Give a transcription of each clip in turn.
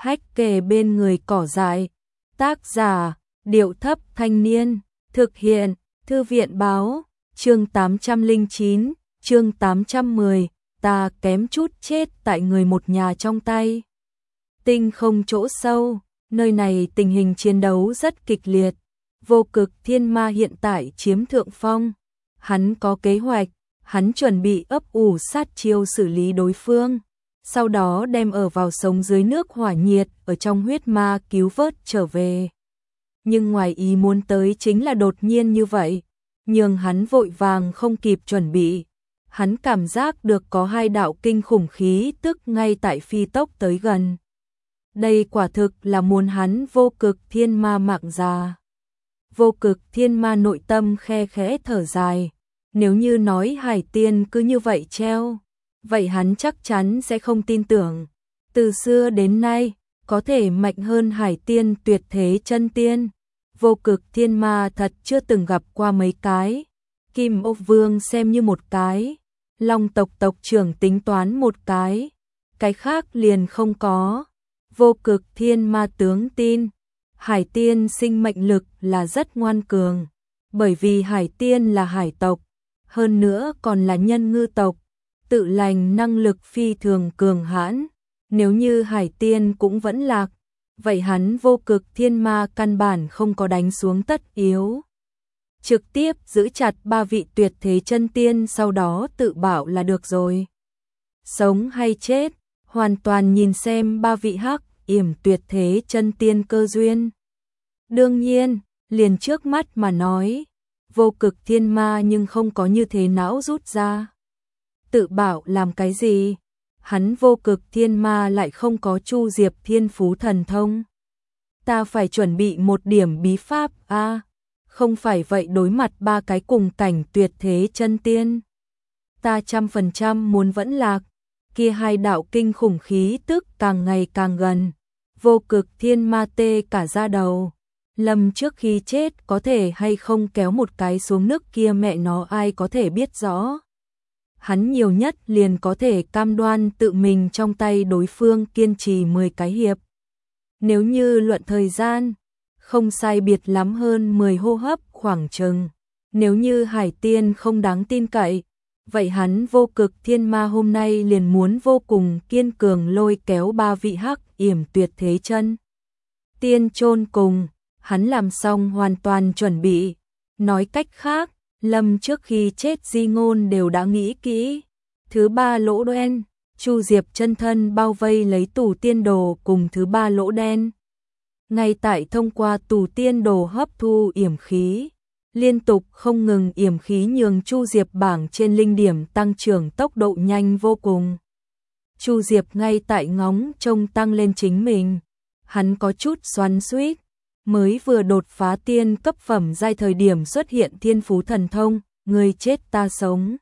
hách kề bên người cỏ dại. Tác giả, Điệu Thấp Thanh Niên. Thực hiện, Thư viện Báo. Chương 809, chương 810, ta kém chút chết tại người một nhà trong tay. Tinh không chỗ sâu, nơi này tình hình chiến đấu rất kịch liệt. Vô Cực Thiên Ma hiện tại chiếm thượng phong. Hắn có kế hoạch, hắn chuẩn bị ấp ủ sát chiêu xử lý đối phương, sau đó đem ở vào sống dưới nước hỏa nhiệt ở trong huyết ma cứu vớt trở về. Nhưng ngoài ý muốn tới chính là đột nhiên như vậy, nhưng hắn vội vàng không kịp chuẩn bị. Hắn cảm giác được có hai đạo kinh khủng khí tức ngay tại phi tốc tới gần. Đây quả thực là muốn hắn Vô Cực Thiên Ma mạng già. Vô Cực Thiên Ma nội tâm khe khẽ thở dài. Nếu như nói Hải Tiên cứ như vậy treo, vậy hắn chắc chắn sẽ không tin tưởng. Từ xưa đến nay, có thể mạnh hơn Hải Tiên Tuyệt Thế Chân Tiên, Vô Cực Thiên Ma thật chưa từng gặp qua mấy cái. Kim Ô Vương xem như một cái, Long tộc tộc trưởng tính toán một cái khác liền không có. Vô Cực Thiên Ma tướng tin, Hải Tiên sinh mệnh lực là rất ngoan cường, bởi vì Hải Tiên là hải tộc, hơn nữa còn là nhân ngư tộc, tự lành năng lực phi thường cường hãn. Nếu như Hải Tiên cũng vẫn lạc, vậy hắn Vô Cực Thiên Ma căn bản không có đánh xuống tất yếu. Trực tiếp giữ chặt ba vị Tuyệt Thế Chân Tiên, sau đó tự bảo là được rồi. Sống hay chết, hoàn toàn nhìn xem ba vị hắc yểm Tuyệt Thế Chân Tiên cơ duyên. Đương nhiên, liền trước mắt mà nói, Vô Cực Thiên Ma nhưng không có như thế não rút ra. Tự bảo làm cái gì? Hắn Vô Cực Thiên Ma lại không có Chu Diệp Thiên Phú thần thông. Ta phải chuẩn bị một điểm bí pháp a, không phải vậy đối mặt ba cái cùng cảnh Tuyệt Thế Chân Tiên, ta 100% muốn vẫn lạc. Kia hai đạo kinh khủng khí tức càng ngày càng gần. Vô Cực Thiên Ma tê cả da đầu. Lâm trước khi chết có thể hay không kéo một cái xuống nước kia mẹ nó ai có thể biết rõ. Hắn nhiều nhất liền có thể cam đoan tự mình trong tay đối phương kiên trì 10 cái hiệp. Nếu như luận thời gian, không sai biệt lắm hơn 10 hô hấp khoảng chừng. Nếu như Hải Tiên không đáng tin cậy, vậy hắn Vô Cực Thiên Ma hôm nay liền muốn vô cùng kiên cường lôi kéo ba vị hắc yểm Tuyệt Thế Chân Tiên chôn cùng. Hắn làm xong hoàn toàn chuẩn bị. Nói cách khác, Lâm trước khi chết di ngôn đều đã nghĩ kỹ. Thứ ba lỗ đen, Chu Diệp chân thân bao vây lấy tù tiên đồ cùng thứ ba lỗ đen. Ngay tại thông qua tù tiên đồ hấp thu yểm khí, liên tục không ngừng yểm khí nhường Chu Diệp bảng trên linh điểm tăng trưởng tốc độ nhanh vô cùng. Chu Diệp ngay tại ngóng trông tăng lên chính mình. Hắn có chút xoắn xuýt. Mới vừa đột phá tiên cấp phẩm giai thời điểm xuất hiện thiên phú thần thông, người chết ta sống.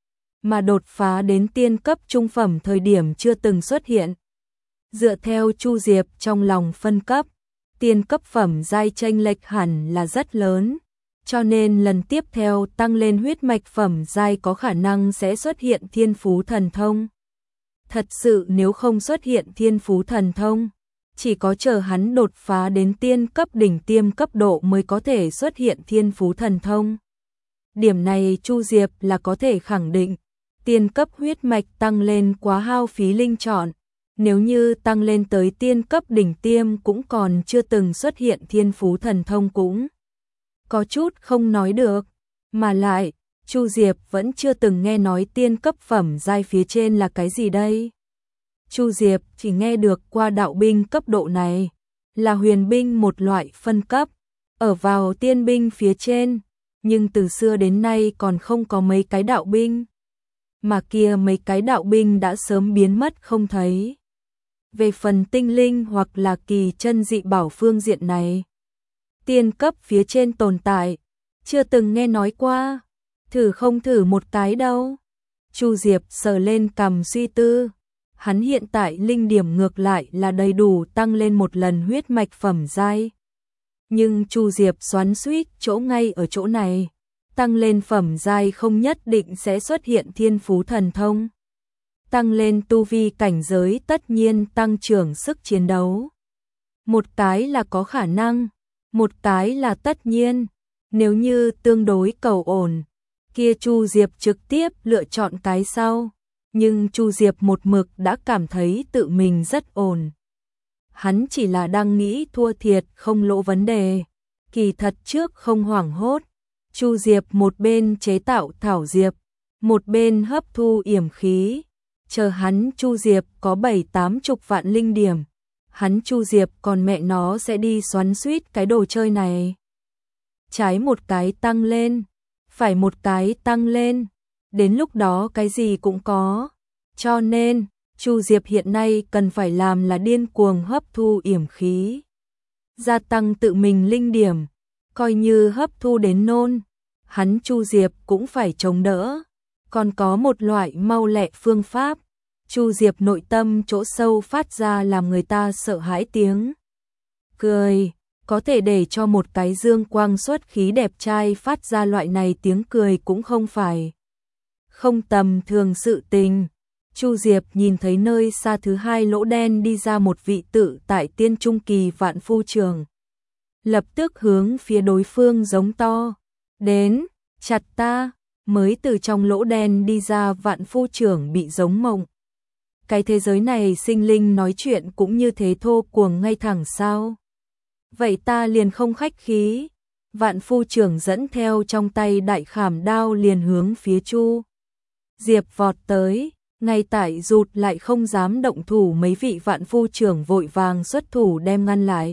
Mà đột phá đến tiên cấp trung phẩm thời điểm chưa từng xuất hiện. Dựa theo Chu Diệp trong lòng phân cấp, tiên cấp phẩm giai chênh lệch hẳn là rất lớn, cho nên lần tiếp theo tăng lên huyết mạch phẩm giai có khả năng sẽ xuất hiện thiên phú thần thông. Thật sự nếu không xuất hiện thiên phú thần thông, chỉ có chờ hắn đột phá đến tiên cấp đỉnh tiêm cấp độ mới có thể xuất hiện thiên phú thần thông. Điểm này Chu Diệp là có thể khẳng định. Tiên cấp huyết mạch tăng lên quá hao phí linh chọn. Nếu như tăng lên tới tiên cấp đỉnh tiêm cũng còn chưa từng xuất hiện thiên phú thần thông cũng có chút không nói được. Mà lại, Chu Diệp vẫn chưa từng nghe nói tiên cấp phẩm giai phía trên là cái gì đây. Chu Diệp chỉ nghe được qua đạo binh cấp độ này, là huyền binh một loại phân cấp, ở vào tiên binh phía trên, nhưng từ xưa đến nay còn không có mấy cái đạo binh. Mà kia mấy cái đạo binh đã sớm biến mất không thấy. Về phần tinh linh hoặc là kỳ chân dị bảo phương diện này, tiên cấp phía trên tồn tại, chưa từng nghe nói qua, thử không thử một cái đâu. Chu Diệp sờ lên cằm suy tư. Hắn hiện tại linh điểm ngược lại là đầy đủ tăng lên một lần huyết mạch phẩm giai. Nhưng Chu Diệp xoắn xuýt chỗ ngay ở chỗ này, tăng lên phẩm giai không nhất định sẽ xuất hiện thiên phú thần thông. tăng lên tu vi cảnh giới tất nhiên tăng trưởng sức chiến đấu. Một cái là có khả năng, một cái là tất nhiên. Nếu như tương đối cầu ổn, kia Chu Diệp trực tiếp lựa chọn cái sau. Nhưng Chu Diệp một mực đã cảm thấy tự mình rất ổn. Hắn chỉ là đang nghĩ thua thiệt không lỗ vấn đề. Kỳ thật trước không hoảng hốt. Chu Diệp một bên chế tạo thảo diệp, một bên hấp thu yểm khí. Chờ hắn Chu Diệp có 7-80 vạn linh điểm. Hắn Chu Diệp còn mẹ nó sẽ đi xoắn xuýt cái đồ chơi này. Trái một cái tăng lên, phải một cái tăng lên. Đến lúc đó cái gì cũng có. Cho nên, Chu Diệp hiện nay cần phải làm là điên cuồng hấp thu yểm khí. Gia tăng tự mình linh điểm. Coi như hấp thu đến nôn, hắn Chu Diệp cũng phải chống đỡ. Còn có một loại mau lẹ phương pháp. Chu Diệp nội tâm chỗ sâu phát ra làm người ta sợ hãi tiếng cười. Có thể để cho một cái dương quang xuất khí đẹp trai phát ra loại này tiếng cười cũng không phải không tầm thường sự tình. Chu Diệp nhìn thấy nơi xa thứ hai lỗ đen đi ra một vị tự tại tiên trung kỳ vạn phu trưởng. Lập tức hướng phía đối phương giống to. Đến, chặt ta. Mới từ trong lỗ đen đi ra vạn phu trưởng bị giống mộng. Cái thế giới này sinh linh nói chuyện cũng như thế thô cuồng ngay thẳng sao? Vậy ta liền không khách khí. Vạn phu trưởng dẫn theo trong tay đại khảm đao liền hướng phía Chu Diệp vọt tới. Ngay tại rụt lại không dám động thủ, mấy vị vạn phu trưởng vội vàng xuất thủ đem ngăn lại.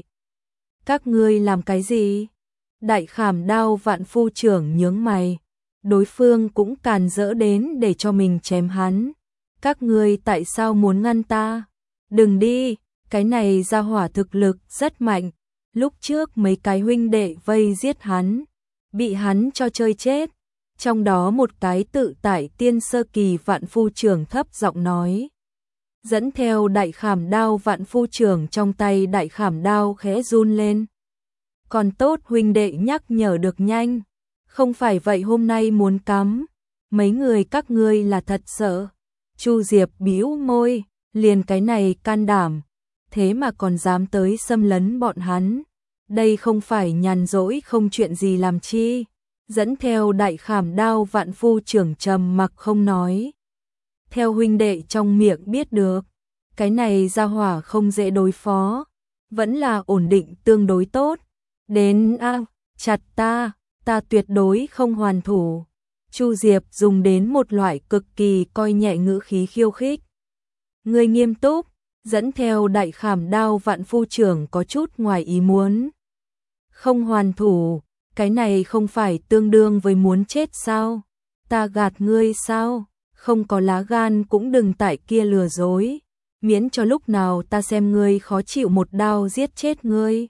Các ngươi làm cái gì? Đại khảm đao vạn phu trưởng nhướng mày. Đối phương cũng càn rỡ đến để cho mình chém hắn. Các ngươi tại sao muốn ngăn ta? Đừng đi, cái này ra hỏa thực lực rất mạnh. Lúc trước mấy cái huynh đệ vây giết hắn, bị hắn cho chơi chết. Trong đó một cái tự tại tiên sơ kỳ vạn phu trưởng thấp giọng nói. Dẫn theo đại khảm đao vạn phu trưởng trong tay đại khảm đao khẽ run lên. Còn tốt huynh đệ nhắc nhở được nhanh. Không phải vậy hôm nay muốn cắm. Mấy người các ngươi là thật sợ. Chu Diệp bĩu môi, liền cái này can đảm. Thế mà còn dám tới xâm lấn bọn hắn. Đây không phải nhàn rỗi không chuyện gì làm chi. Dẫn theo đại khảm đao vạn phu trưởng trầm mặc không nói. Theo huynh đệ trong miệng biết được, cái này ra hỏa không dễ đối phó. Vẫn là ổn định tương đối tốt. Đến chặt ta tuyệt đối không hoàn thủ. Chu Diệp dùng đến một loại cực kỳ coi nhẹ ngữ khí khiêu khích. Người nghiêm túc, dẫn theo đại khảm đao vạn phu trưởng có chút ngoài ý muốn. Không hoàn thủ, cái này không phải tương đương với muốn chết sao? Ta gạt ngươi sao? Không có lá gan cũng đừng tại kia lừa dối. Miễn cho lúc nào ta xem ngươi khó chịu một đao giết chết ngươi.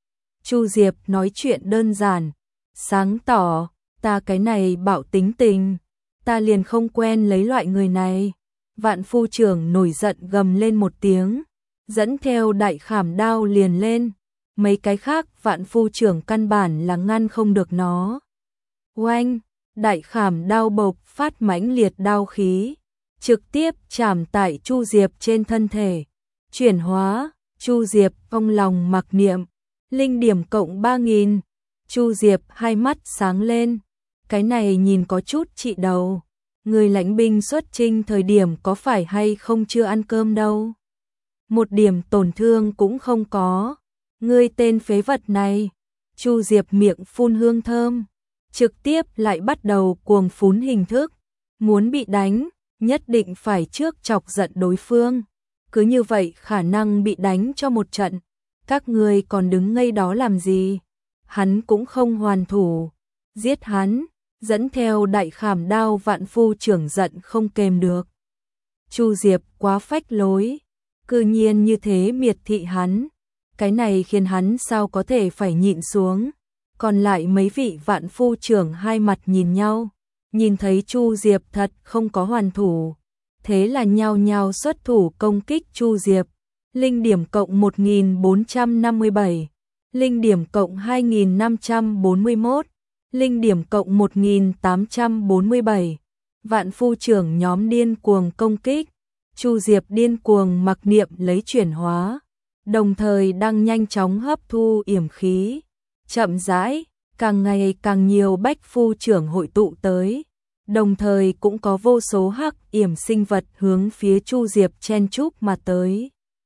Chu Diệp nói chuyện đơn giản, sáng tỏ, ta cái này bạo tính tình, ta liền không quen lấy loại người này. Vạn phu trưởng nổi giận gầm lên một tiếng, dẫn theo đại khảm đao liền lên. Mấy cái khác vạn phu trưởng căn bản là ngăn không được nó. Oanh, đại khảm đao bộc phát mãnh liệt đao khí, trực tiếp chạm tại Chu Diệp trên thân thể. Chuyển hóa, Chu Diệp trong lòng mặc niệm, linh điểm cộng 3000. Chu Diệp hai mắt sáng lên, cái này nhìn có chút trị đầu. Người lãnh binh xuất chinh thời điểm có phải hay không chưa ăn cơm đâu. Một điểm tổn thương cũng không có. Ngươi tên phế vật này. Chu Diệp miệng phun hương thơm, trực tiếp lại bắt đầu cuồng phún hình thức. Muốn bị đánh, nhất định phải trước chọc giận đối phương. Cứ như vậy khả năng bị đánh cho một trận. Các ngươi còn đứng ngây đó làm gì? Hắn cũng không hoàn thủ. Giết hắn, dẫn theo đại khảm đao vạn phu trưởng giận không kềm được. Chu Diệp quá phách lối, cư nhiên như thế miệt thị hắn. Cái này khiến hắn sao có thể phải nhịn xuống. Còn lại mấy vị vạn phu trưởng hai mặt nhìn nhau, nhìn thấy Chu Diệp thật không có hoàn thủ. Thế là nhao nhao xuất thủ công kích Chu Diệp. Linh điểm cộng 1457, linh điểm cộng 2541, linh điểm cộng 1847. Vạn phu trưởng nhóm điên cuồng công kích, Chu Diệp điên cuồng mặc niệm lấy chuyển hóa, đồng thời đang nhanh chóng hấp thu yểm khí. Chậm rãi, càng ngày càng nhiều bách phu trưởng hội tụ tới, đồng thời cũng có vô số hắc yểm sinh vật hướng phía Chu Diệp chen chúc mà tới.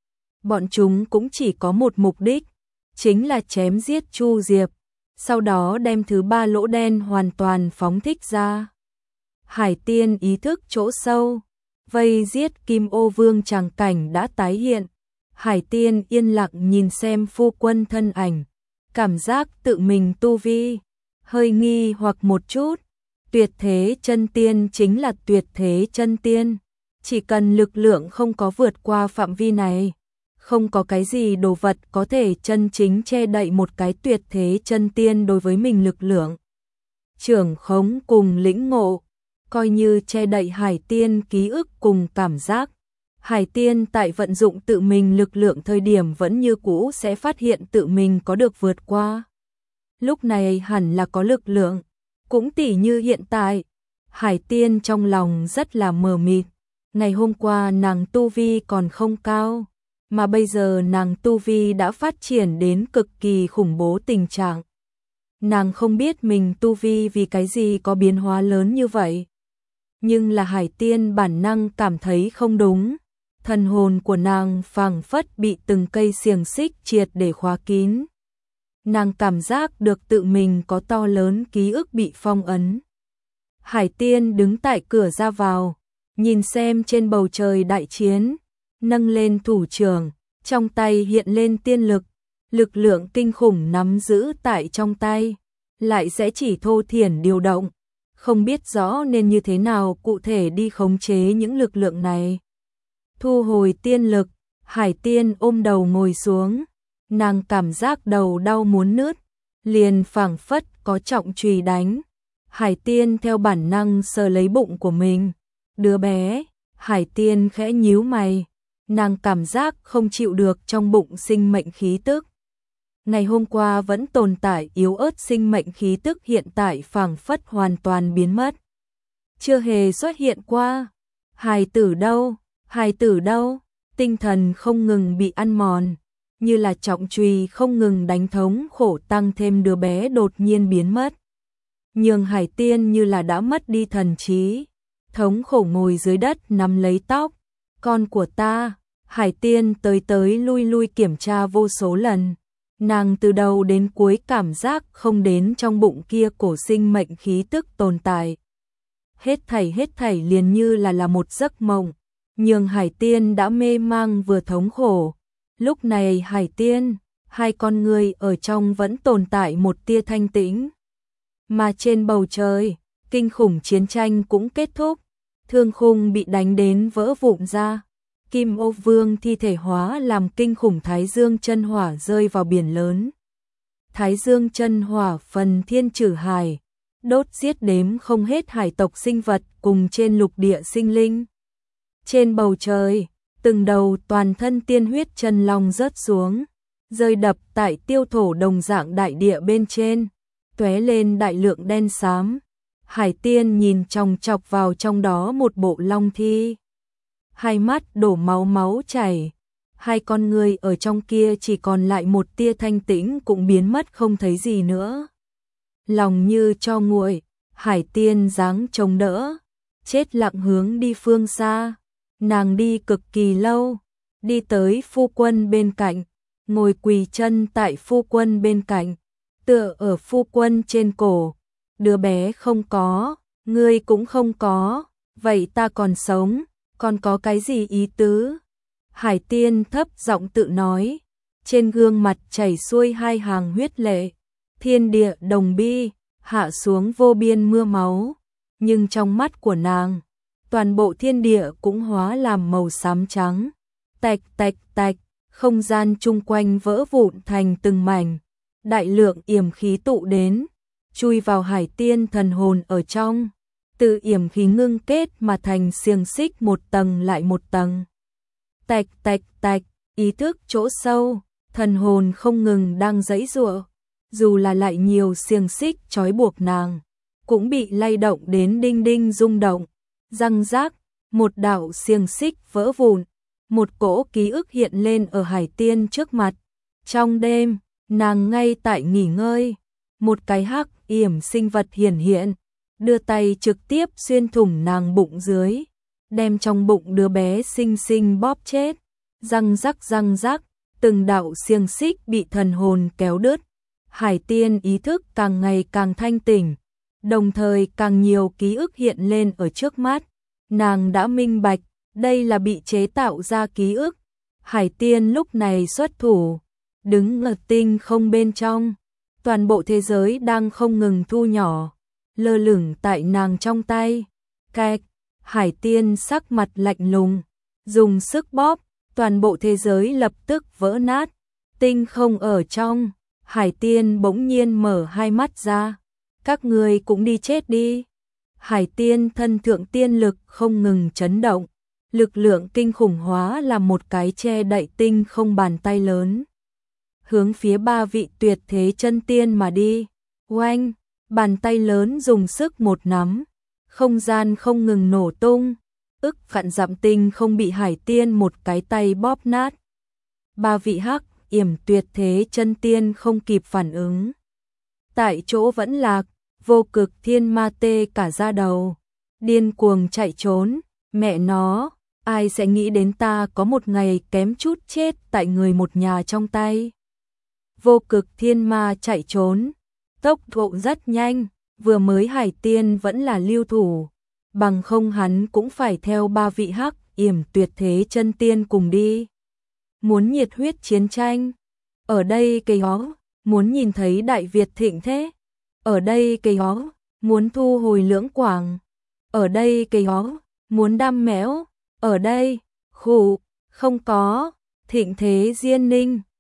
Bọn chúng cũng chỉ có một mục đích, chính là chém giết Chu Diệp, sau đó đem thứ ba lỗ đen hoàn toàn phóng thích ra. Hải Tiên ý thức chỗ sâu, vây giết Kim Ô Vương tràng cảnh đã tái hiện. Hải Tiên yên lặng nhìn xem phu quân thân ảnh, cảm giác tự mình tu vi hơi nghi hoặc một chút. Tuyệt thế chân tiên chính là tuyệt thế chân tiên, chỉ cần lực lượng không có vượt qua phạm vi này, không có cái gì đồ vật có thể chân chính che đậy một cái tuyệt thế chân tiên đối với mình lực lượng trưởng khống cùng lĩnh ngộ, coi như che đậy Hải Tiên ký ức cùng cảm giác. Hải Tiên tại vận dụng tự mình lực lượng thời điểm vẫn như cũ sẽ phát hiện tự mình có được vượt qua. Lúc này hẳn là có lực lượng, cũng tỉ như hiện tại. Hải Tiên trong lòng rất là mờ mịt, ngày hôm qua nàng tu vi còn không cao, mà bây giờ nàng tu vi đã phát triển đến cực kỳ khủng bố tình trạng. Nàng không biết mình tu vi vì cái gì có biến hóa lớn như vậy. Nhưng là Hải Tiên bản năng cảm thấy không đúng. Thần hồn của nàng phảng phất bị từng cây xiềng xích triệt để khóa kín. Nàng cảm giác được tự mình có to lớn ký ức bị phong ấn. Hải Tiên đứng tại cửa ra vào, nhìn xem trên bầu trời đại chiến, nâng lên thủ trưởng, trong tay hiện lên tiên lực, lực lượng kinh khủng nắm giữ tại trong tay, lại sẽ chỉ thô thiển điều động, không biết rõ nên như thế nào cụ thể đi khống chế những lực lượng này. Thu hồi tiên lực, Hải Tiên ôm đầu ngồi xuống, nàng cảm giác đầu đau muốn nứt, liền phảng phất có trọng chùy đánh. Hải Tiên theo bản năng sờ lấy bụng của mình. Đứa bé, Hải Tiên khẽ nhíu mày, nàng cảm giác không chịu được trong bụng sinh mệnh khí tức. Ngày hôm qua vẫn tồn tại yếu ớt sinh mệnh khí tức hiện tại phảng phất hoàn toàn biến mất. Chưa hề xuất hiện qua. Hài tử đâu? Hài tử đâu? Tinh thần không ngừng bị ăn mòn, như là trọng chùy không ngừng đánh thống khổ tăng thêm đứa bé đột nhiên biến mất. Nhưng Hải Tiên như là đã mất đi thần trí, thống khổ ngồi dưới đất nắm lấy tóc. Con của ta, Hải Tiên tới tới lui lui kiểm tra vô số lần. Nàng từ đầu đến cuối cảm giác không đến trong bụng kia cổ sinh mệnh khí tức tồn tại. Hết thảy liền như là một giấc mộng, nhưng Hải Tiên đã mê mang vừa thống khổ. Lúc này Hải Tiên, hai con người ở trong vẫn tồn tại một tia thanh tĩnh. Mà trên bầu trời, kinh khủng chiến tranh cũng kết thúc, thương khung bị đánh đến vỡ vụn ra. Kim Ô Vương thi thể hóa làm kinh khủng Thái Dương chân hỏa rơi vào biển lớn. Thái Dương chân hỏa phần thiên trừ hải, đốt giết đếm không hết hải tộc sinh vật cùng trên lục địa sinh linh. Trên bầu trời, từng đầu toàn thân tiên huyết chân long rớt xuống, rơi đập tại tiêu thổ đồng dạng đại địa bên trên, tóe lên đại lượng đen xám. Hải Tiên nhìn chòng chọc vào trong đó một bộ long thi. Hai mắt đổ máu chảy, hai con người ở trong kia chỉ còn lại một tia thanh tĩnh cũng biến mất không thấy gì nữa. Lòng như cho nguội, Hải Tiên dáng chống đỡ, chết lặng hướng đi phương xa. Nàng đi cực kỳ lâu, đi tới phu quân bên cạnh, ngồi quỳ chân tại phu quân bên cạnh, tựa ở phu quân trên cổ. Đứa bé không có, ngươi cũng không có, vậy ta còn sống, còn có cái gì ý tứ? Hải Tiên thấp giọng tự nói, trên gương mặt chảy xuôi hai hàng huyết lệ, thiên địa đồng bi, hạ xuống vô biên mưa máu, nhưng trong mắt của nàng, toàn bộ thiên địa cũng hóa làm màu xám trắng, tạch tạch tạch, không gian chung quanh vỡ vụn thành từng mảnh, đại lượng yểm khí tụ đến, chui vào Hải Tiên thần hồn ở trong, từ yểm khí ngưng kết mà thành xiềng xích một tầng lại một tầng. Tạch tạch tạch, ý thức chỗ sâu, thần hồn không ngừng đang giãy giụa, dù là lại nhiều xiềng xích trói buộc nàng, cũng bị lay động đến đinh đinh rung động. Răng rác, một đạo xiềng xích vỡ vụn, một cỗ ký ức hiện lên ở Hải Tiên trước mặt. Trong đêm, nàng ngay tại nghỉ ngơi, một cái hắc yểm sinh vật hiển hiện, đưa tay trực tiếp xuyên thủng nàng bụng dưới, đem trong bụng đứa bé xinh xinh bóp chết. Răng rắc, từng đạo xiềng xích bị thần hồn kéo đứt. Hải Tiên ý thức càng ngày càng thanh tỉnh, đồng thời càng nhiều ký ức hiện lên ở trước mắt. Nàng đã minh bạch, đây là bị chế tạo ra ký ức. Hải Tiên lúc này xuất thủ, đứng ở tinh không bên trong. Toàn bộ thế giới đang không ngừng thu nhỏ, lơ lửng tại nàng trong tay. Kẹt, Hải Tiên sắc mặt lạnh lùng, dùng sức bóp, toàn bộ thế giới lập tức vỡ nát. Tinh không ở trong, Hải Tiên bỗng nhiên mở hai mắt ra. Các người cũng đi chết đi. Hải Tiên thân thượng tiên lực không ngừng chấn động, lực lượng kinh khủng hóa là một cái che đậy tinh không bàn tay lớn, hướng phía ba vị tuyệt thế chân tiên mà đi. Oanh, bàn tay lớn dùng sức một nắm, không gian không ngừng nổ tung, ức vạn dặm tinh không bị Hải Tiên một cái tay bóp nát. Ba vị hắc yểm tuyệt thế chân tiên không kịp phản ứng, tại chỗ vẫn lạc. Vô Cực Thiên Ma tê cả da đầu, điên cuồng chạy trốn. Mẹ nó, ai sẽ nghĩ đến ta có một ngày kém chút chết tại người một nhà trong tay. Vô Cực Thiên Ma chạy trốn, tốc độ rất nhanh, vừa mới Hải Tiên vẫn là lưu thủ, bằng không hắn cũng phải theo ba vị hắc yểm tuyệt thế chân tiên cùng đi. Muốn nhiệt huyết chiến tranh, ở đây cây hó, muốn nhìn thấy Đại Việt thịnh thế, ở đây cây hó, muốn thu hồi Lưỡng Quảng, ở đây cây hó, muốn đam mẽo, ở đây, khủ, không có, thịnh thế Diên Ninh.